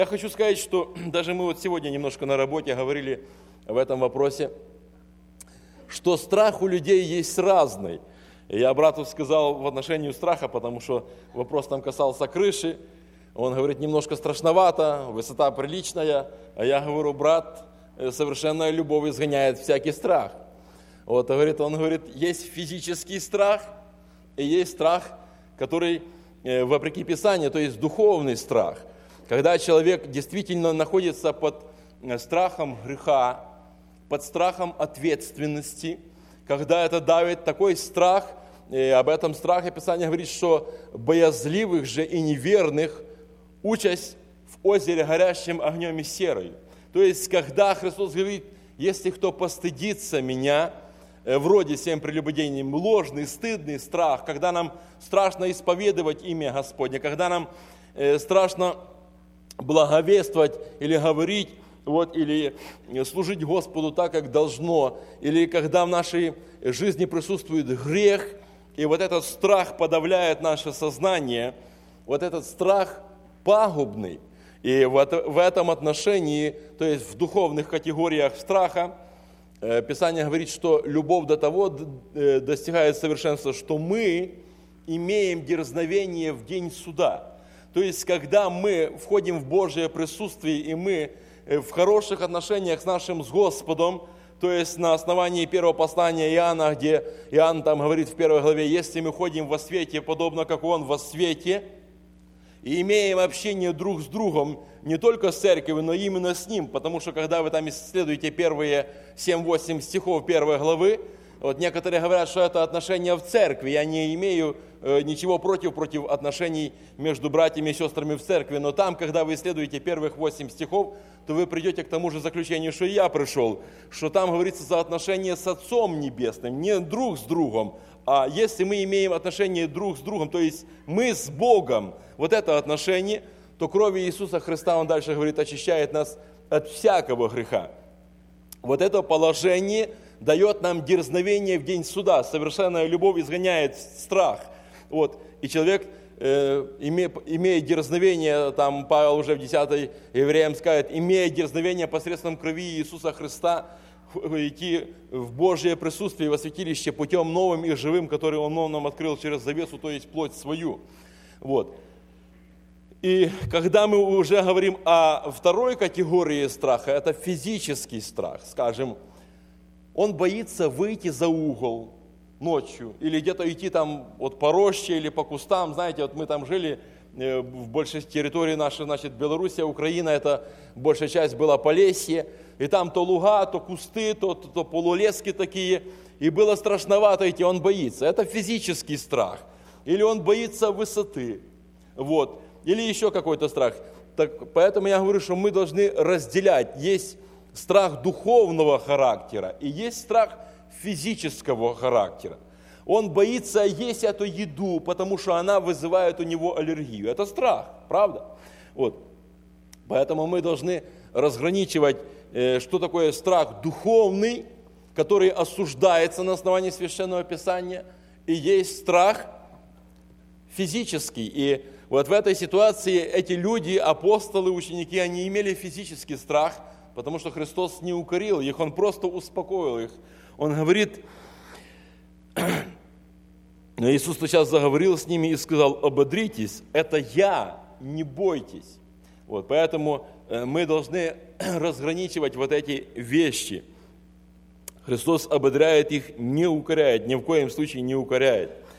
Я хочу сказать, что даже мы вот сегодня немножко на работе говорили в этом вопросе, что страх у людей есть разный. Я брату сказал в отношении страха, потому что вопрос там касался крыши. Он говорит, немножко страшновато, высота приличная. А я говорю, брат, совершенная любовь изгоняет всякий страх. Вот, он говорит, есть физический страх и есть страх, который вопреки Писанию, то есть духовный страх. Когда человек действительно находится под страхом греха, под страхом ответственности, когда это давит такой страх, и об этом страхе Писание говорит, что боязливых же и неверных участь в озере, горящем огнем и серой. То есть, когда Христос говорит, если кто постыдится меня, вроде всем прелюбодеянием, ложный, стыдный страх, когда нам страшно исповедовать имя Господне, когда нам страшно благовествовать или говорить, или служить Господу так, как должно, или когда в нашей жизни присутствует грех, и вот этот страх подавляет наше сознание, вот этот страх пагубный. И в этом отношении, то есть в духовных категориях страха, Писание говорит, что любовь до того достигает совершенства, что мы имеем дерзновение в день суда. То есть, когда мы входим в Божье присутствие, и мы в хороших отношениях с нашим Господом, то есть на основании первого послания Иоанна, где Иоанн там говорит в первой главе, если мы ходим во свете, подобно как Он во свете, и имеем общение друг с другом, не только с церковью, но именно с Ним, потому что когда вы там исследуете первые 7-8 стихов первой главы, вот некоторые говорят, что это отношения в церкви. Я не имею ничего против отношений между братьями и сестрами в церкви, но там, когда вы исследуете первых 8 стихов, то вы придете к тому же заключению, что и я пришел, что там говорится за отношения с Отцом Небесным, не друг с другом, а если мы имеем отношения друг с другом, то есть мы с Богом, вот это отношение, то кровью Иисуса Христа, Он дальше говорит, очищает нас от всякого греха. Вот это положение дает нам дерзновение в день суда. Совершенная любовь изгоняет страх. И человек, имея дерзновение, там Павел уже в 10 Евреям скажет, имея дерзновение посредством крови Иисуса Христа, идти в Божье присутствие во святилище путем новым и живым, который Он нам открыл через завесу, то есть плоть свою. И когда мы уже говорим о второй категории страха, это физический страх, скажем, он боится выйти за угол ночью или где-то идти там по роще или по кустам. Знаете, мы там жили в большей территории нашей, Белоруссия, Украина, это большая часть была Полесье, и там то луга, то кусты, то полулески такие, и было страшновато идти, он боится. Это физический страх. Или он боится высоты, или еще какой-то страх. Поэтому я говорю, что мы должны разделять. Есть страх духовного характера и есть страх физического характера. Он боится есть эту еду, потому что она вызывает у него аллергию. Это страх, правда? Поэтому мы должны разграничивать, что такое страх духовный, который осуждается на основании Священного Писания, и есть страх физический. И в этой ситуации эти люди, апостолы, ученики, они имели физический страх, потому что Христос не укорил их, Он просто успокоил их. Он говорит, Иисус сейчас заговорил с ними и сказал, ободритесь, это я, не бойтесь. Поэтому мы должны разграничивать эти вещи. Христос ободряет их, не укоряет, ни в коем случае не укоряет.